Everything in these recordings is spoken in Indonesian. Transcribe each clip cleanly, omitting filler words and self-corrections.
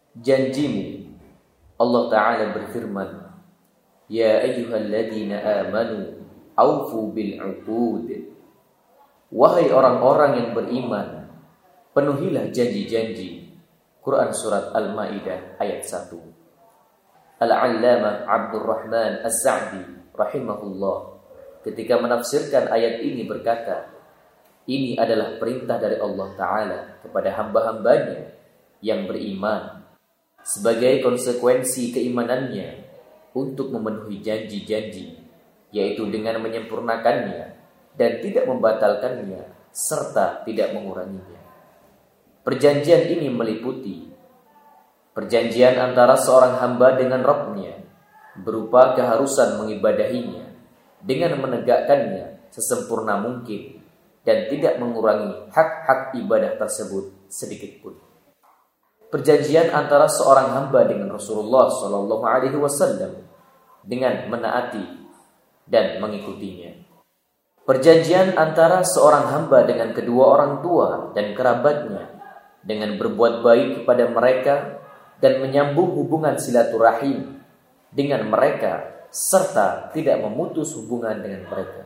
janjimu. Allah Ta'ala berfirman, Ya ayyuhalladzina amanu aufu bil uqud. Wahai orang-orang yang beriman, penuhilah janji-janji. Quran Surat Al-Ma'idah ayat 1. Al-Allamah Abdurrahman As-Sa'di rahimahullah ketika menafsirkan ayat ini berkata, ini adalah perintah dari Allah Ta'ala kepada hamba-hambanya yang beriman sebagai konsekuensi keimanannya untuk memenuhi janji-janji, yaitu dengan menyempurnakannya dan tidak membatalkannya serta tidak menguranginya. Perjanjian ini meliputi perjanjian antara seorang hamba dengan Rabb-nya berupa keharusan mengibadahinya dengan menegakkannya sesempurna mungkin dan tidak mengurangi hak-hak ibadah tersebut sedikitpun. Perjanjian antara seorang hamba dengan Rasulullah SAW dengan menaati dan mengikutinya. Perjanjian antara seorang hamba dengan kedua orang tua dan kerabatnya dengan berbuat baik kepada mereka dan menyambung hubungan silaturahim dengan mereka serta tidak memutus hubungan dengan mereka.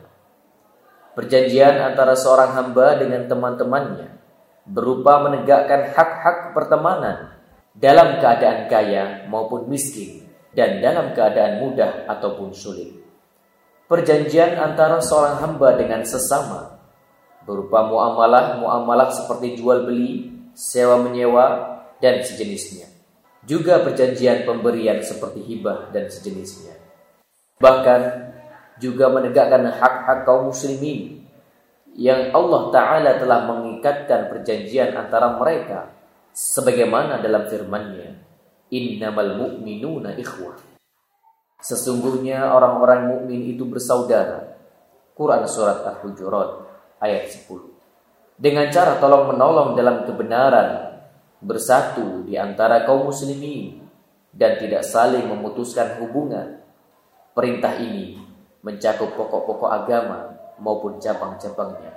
Perjanjian antara seorang hamba dengan teman-temannya berupa menegakkan hak-hak pertemanan dalam keadaan kaya maupun miskin dan dalam keadaan mudah ataupun sulit. Perjanjian antara seorang hamba dengan sesama berupa muamalah seperti jual beli, sewa menyewa dan sejenisnya. Juga perjanjian pemberian seperti hibah dan sejenisnya. Bahkan juga menegakkan hak-hak kaum muslimin yang Allah Ta'ala telah mengikatkan perjanjian antara mereka sebagaimana dalam firman-Nya, Innamal mu'minuna ikhwah. Sesungguhnya orang-orang mukmin itu bersaudara. Quran Surat Al-Hujurat ayat 10. Dengan cara tolong-menolong dalam kebenaran, bersatu di antara kaum muslimin dan tidak saling memutuskan hubungan. Perintah ini mencakup pokok-pokok agama maupun cabang-cabangnya.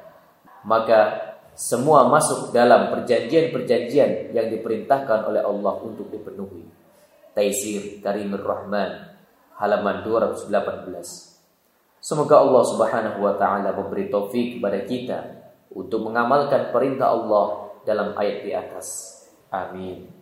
Maka semua masuk dalam perjanjian-perjanjian yang diperintahkan oleh Allah untuk dipenuhi. Taisir Karimur Rahman halaman 218. Semoga Allah Subhanahu wa taala memberi taufik kepada kita untuk mengamalkan perintah Allah dalam ayat di atas. Amin.